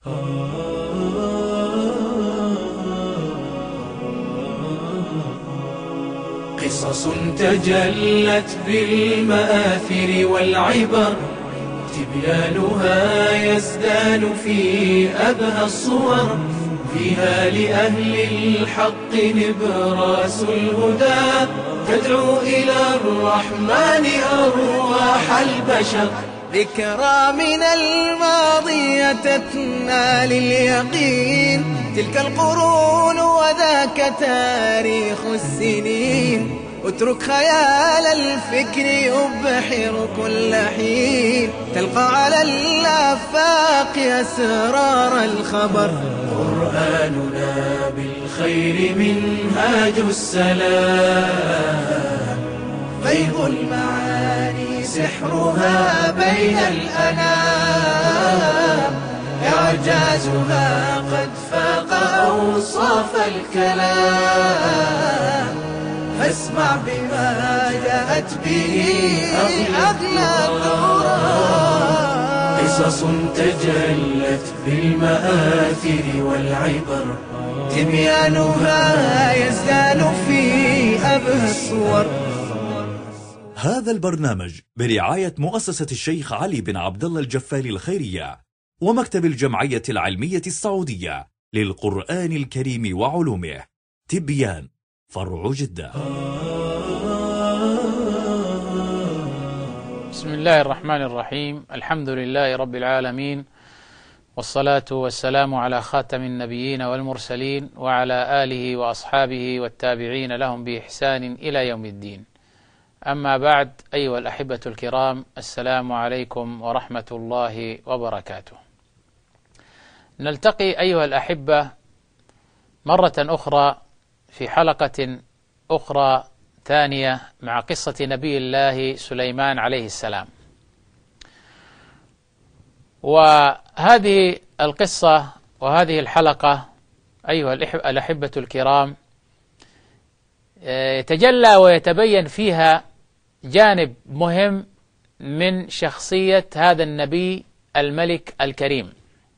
قصص تجلت بالمآثر والعبر، تبيانها يزدان في أبهى الصور، فيها لأهل الحق نبراس الهدى، تدعو إلى الرحمن أرواح البشر. ذكرى من الماضي تتنى لليقين، تلك القرون وذاك تاريخ السنين، اترك خيال الفكر يبحر كل حين، تلقى على الآفاق أسرار الخبر. قرآننا بالخير منهاج السلام، فيض المعاني سحرها بين الأنام، إعجازها قد فاق أوصاف الكلام، فاسمع بما جاءت به أغلى القرآن. قصص تجلت بالمآثر والعبر، تبيانها يزدان في أبهى الصور. هذا البرنامج برعاية مؤسسة الشيخ علي بن عبد الله الجفاري الخيرية ومكتب الجمعية العلمية السعودية للقرآن الكريم وعلومه، تبيان، فرع جدة. بسم الله الرحمن الرحيم، الحمد لله رب العالمين، والصلاة والسلام على خاتم النبيين والمرسلين، وعلى آله وأصحابه والتابعين لهم بإحسان إلى يوم الدين. أما بعد، أيها الأحبة الكرام، السلام عليكم ورحمة الله وبركاته. نلتقي أيها الأحبة مرة أخرى في حلقة أخرى ثانية مع قصة نبي الله سليمان عليه السلام. وهذه القصة وهذه الحلقة أيها الأحبة الكرام يتجلى ويتبين فيها جانب مهم من شخصية هذا النبي الملك الكريم،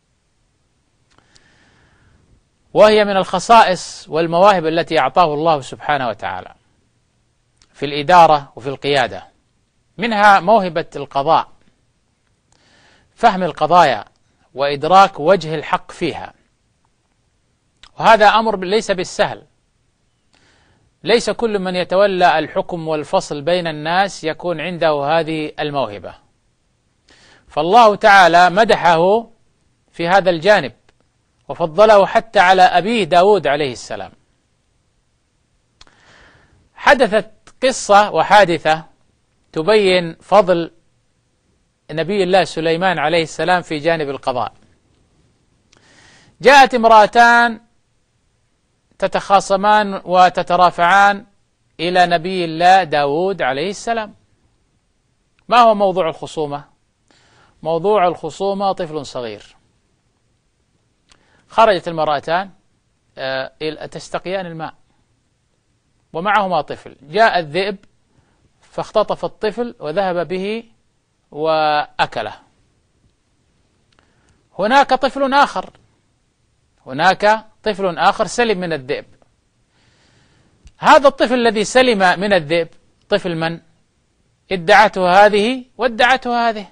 وهي من الخصائص والمواهب التي أعطاه الله سبحانه وتعالى في الإدارة وفي القيادة. منها موهبة القضاء، فهم القضايا وإدراك وجه الحق فيها، وهذا أمر ليس بالسهل. ليس كل من يتولى الحكم والفصل بين الناس يكون عنده هذه الموهبة، فالله تعالى مدحه في هذا الجانب وفضله حتى على أبيه داود عليه السلام. حدثت قصة وحادثة تبين فضل نبي الله سليمان عليه السلام في جانب القضاء. جاءت امرأتان تتخاصمان وتترافعان إلى نبي الله داود عليه السلام. ما هو موضوع الخصومة؟ موضوع الخصومة طفل صغير. خرجت المرأتان تستقيان الماء ومعهما طفل، جاء الذئب فاختطف الطفل وذهب به وأكله. هناك طفل آخر سلم من الذئب. هذا الطفل الذي سلم من الذئب طفل من؟ ادعته هذه وادعته هذه.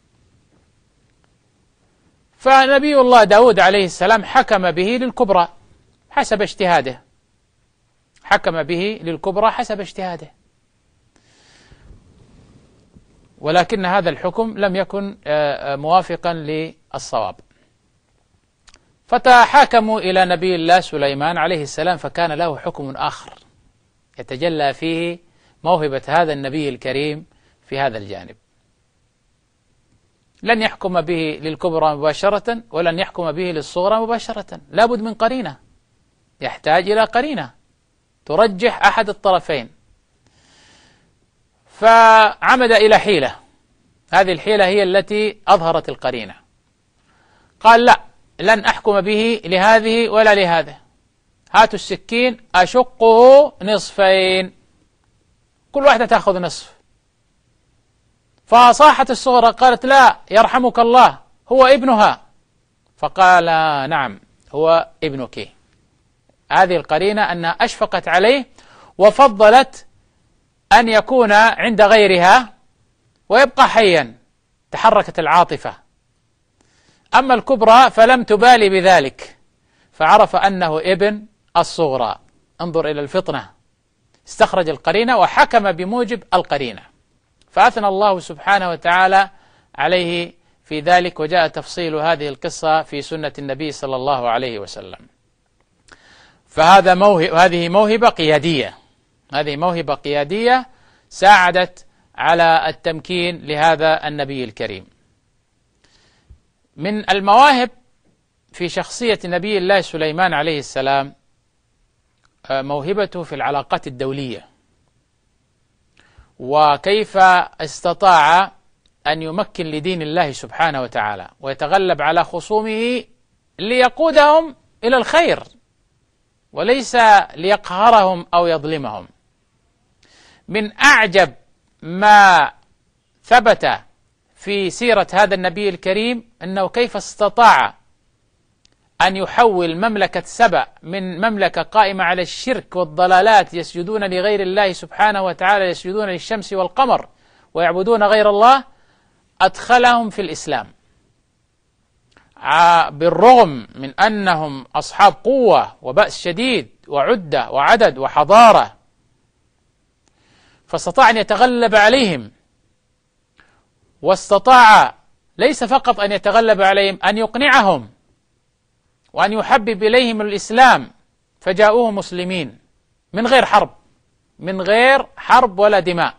فنبي الله داود عليه السلام حكم به للكبرى حسب اجتهاده، ولكن هذا الحكم لم يكن موافقا للصواب، فتحاكموا إلى نبي الله سليمان عليه السلام، فكان له حكم آخر يتجلى فيه موهبة هذا النبي الكريم في هذا الجانب. لن يحكم به للكبرى مباشرة ولن يحكم به للصغرى مباشرة، لابد من قرينة، يحتاج إلى قرينة ترجح أحد الطرفين. فعمد إلى حيلة، هذه الحيلة هي التي أظهرت القرينة. قال لا، لن أحكم به لهذه ولا لهذا، هاتوا السكين أشقه نصفين، كل واحدة تأخذ نصف. فصاحت الصغرى قالت لا يرحمك الله، هو ابنها، فقال نعم هو ابنك. هذه القرينة أنها أشفقت عليه وفضلت أن يكون عند غيرها ويبقى حيا، تحركت العاطفة. أما الكبرى فلم تبالي بذلك، فعرف أنه ابن الصغرى. انظر إلى الفطنة، استخرج القرينة وحكم بموجب القرينة، فأثنى الله سبحانه وتعالى عليه في ذلك، وجاء تفصيل هذه القصة في سنة النبي صلى الله عليه وسلم. هذه موهبة قيادية، هذه موهبة قيادية ساعدت على التمكين لهذا النبي الكريم. من المواهب في شخصية نبي الله سليمان عليه السلام موهبته في العلاقات الدولية، وكيف استطاع أن يمكن لدين الله سبحانه وتعالى ويتغلب على خصومه ليقودهم إلى الخير وليس ليقهرهم أو يظلمهم. من أعجب ما ثبت في سيرة هذا النبي الكريم أنه كيف استطاع أن يحول مملكة سبأ من مملكة قائمة على الشرك والضلالات يسجدون لغير الله سبحانه وتعالى، يسجدون للشمس والقمر ويعبدون غير الله، أدخلهم في الإسلام بالرغم من أنهم أصحاب قوة وبأس شديد وعدة وعدد وحضارة، فاستطاع أن يتغلب عليهم، واستطاع ليس فقط أن يتغلب عليهم، أن يقنعهم وأن يحبب إليهم الإسلام، فجاءوه مسلمين من غير حرب، من غير حرب ولا دماء،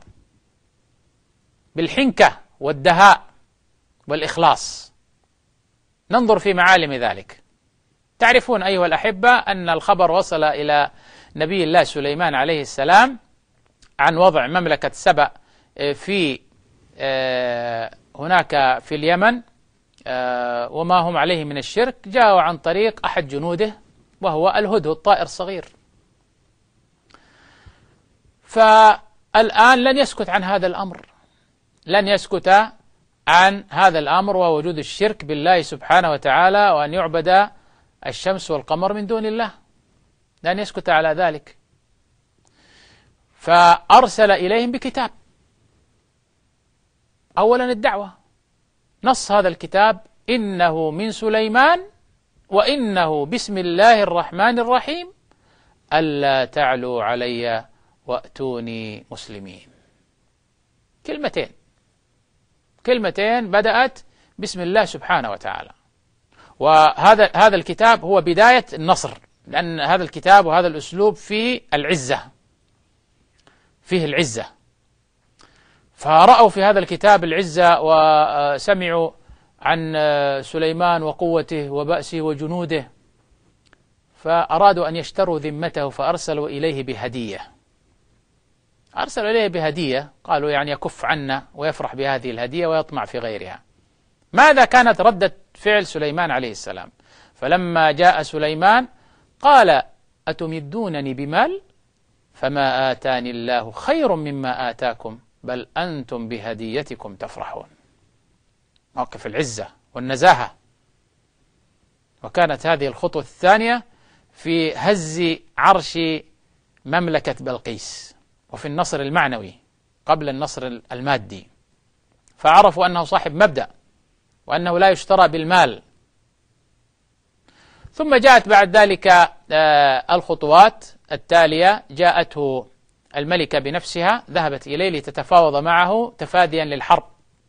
بالحنكة والدهاء والإخلاص. ننظر في معالم ذلك. تعرفون أيها الأحبة أن الخبر وصل إلى نبي الله سليمان عليه السلام عن وضع مملكة سبأ في هناك في اليمن وما هم عليه من الشرك، جاءوا عن طريق أحد جنوده وهو الهدهد، طائر صغير. فالآن لن يسكت عن هذا الأمر، لن يسكت عن هذا الأمر ووجود الشرك بالله سبحانه وتعالى، وأن يعبد الشمس والقمر من دون الله، لن يسكت على ذلك. فأرسل إليهم بكتاب. أولا الدعوة، نص هذا الكتاب: إنه من سليمان وإنه بسم الله الرحمن الرحيم ألا تعلوا علي وأتوني مسلمين. كلمتين بدأت بسم الله سبحانه وتعالى. وهذا الكتاب هو بداية النصر، لأن هذا الكتاب وهذا الأسلوب فيه العزة، فيه العزة. فرأوا في هذا الكتاب العزة وسمعوا عن سليمان وقوته وبأسه وجنوده، فأرادوا أن يشتروا ذمته، فأرسلوا إليه بهدية. أرسلوا إليه بهدية، قالوا يعني يكف عنا ويفرح بهذه الهدية ويطمع في غيرها. ماذا كانت ردة فعل سليمان عليه السلام؟ فلما جاء سليمان قال: أتمدونني بمال فما آتاني الله خير مما آتاكم بل أنتم بهديتكم تفرحون. موقف العزة والنزاهة. وكانت هذه الخطوة الثانية في هز عرش مملكة بلقيس، وفي النصر المعنوي قبل النصر المادي، فعرفوا أنه صاحب مبدأ وأنه لا يشترى بالمال. ثم جاءت بعد ذلك الخطوات التالية. جاءته الملكة بنفسها، ذهبت إليه لتتفاوض معه تفاديا للحرب،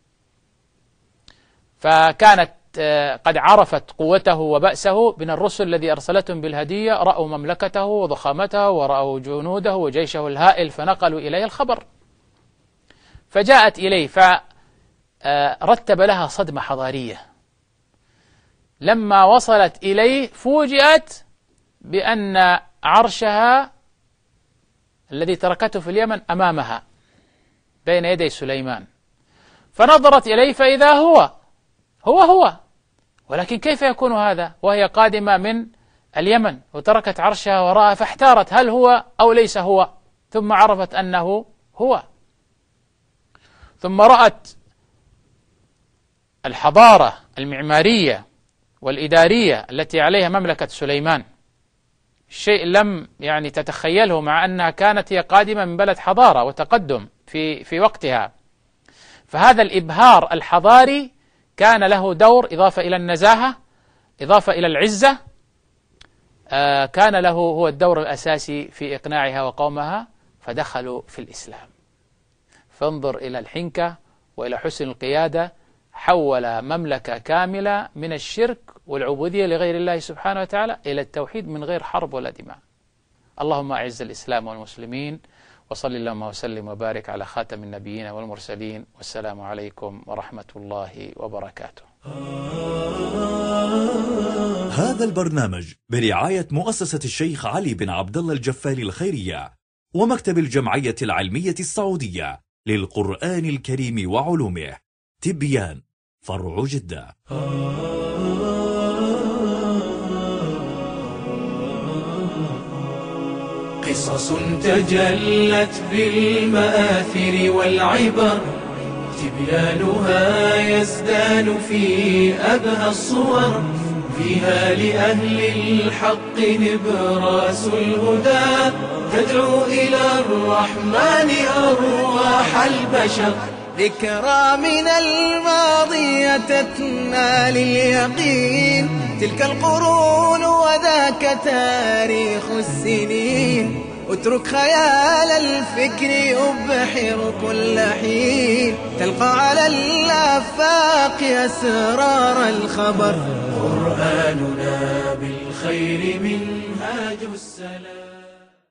فكانت قد عرفت قوته وبأسه من الرسل الذي أرسلتهم بالهدية، رأوا مملكته وضخامته ورأوا جنوده وجيشه الهائل، فنقلوا إليه الخبر. فجاءت إليه فرتب لها صدمة حضارية. لما وصلت إليه فوجئت بأن عرشها الذي تركته في اليمن أمامها بين يدي سليمان، فنظرت إليه فإذا هو، ولكن كيف يكون هذا وهي قادمة من اليمن وتركت عرشها وراءها؟ فاحتارت هل هو أو ليس هو، ثم عرفت أنه هو. ثم رأت الحضارة المعمارية والإدارية التي عليها مملكة سليمان، شيء لم تتخيله، مع أنها كانت هي قادمة من بلد حضارة وتقدم في وقتها. فهذا الإبهار الحضاري كان له دور، إضافة إلى النزاهة، إضافة إلى العزة، كان له هو الدور الأساسي في إقناعها وقومها، فدخلوا في الإسلام. فانظر إلى الحنكة وإلى حسن القيادة، حول مملكة كاملة من الشرك والعبودية لغير الله سبحانه وتعالى إلى التوحيد من غير حرب ولا دماء. اللهم أعز الإسلام والمسلمين، وصل اللهم وسلم وبارك على خاتم النبيين والمرسلين، والسلام عليكم ورحمة الله وبركاته. هذا البرنامج برعاية مؤسسة الشيخ علي بن عبد الله الجفالي الخيرية ومكتب الجمعية العلمية السعودية للقرآن الكريم وعلومه، تبيان، فرع جدة. قصص تجلت بالمآثر والعبر، تبيانها يزدان في أبهى الصور، فيها لأهل الحق نبراس الهدى، تدعو إلى الرحمن أرواح البشر. ذكرى من الماضي تتنا لليقين، تلك القرون وذاك تاريخ السنين، اترك خيال الفكر يبحر كل حين، تلقى على الآفاق أسرار الخبر. قرآننا بالخير منهاج السلام.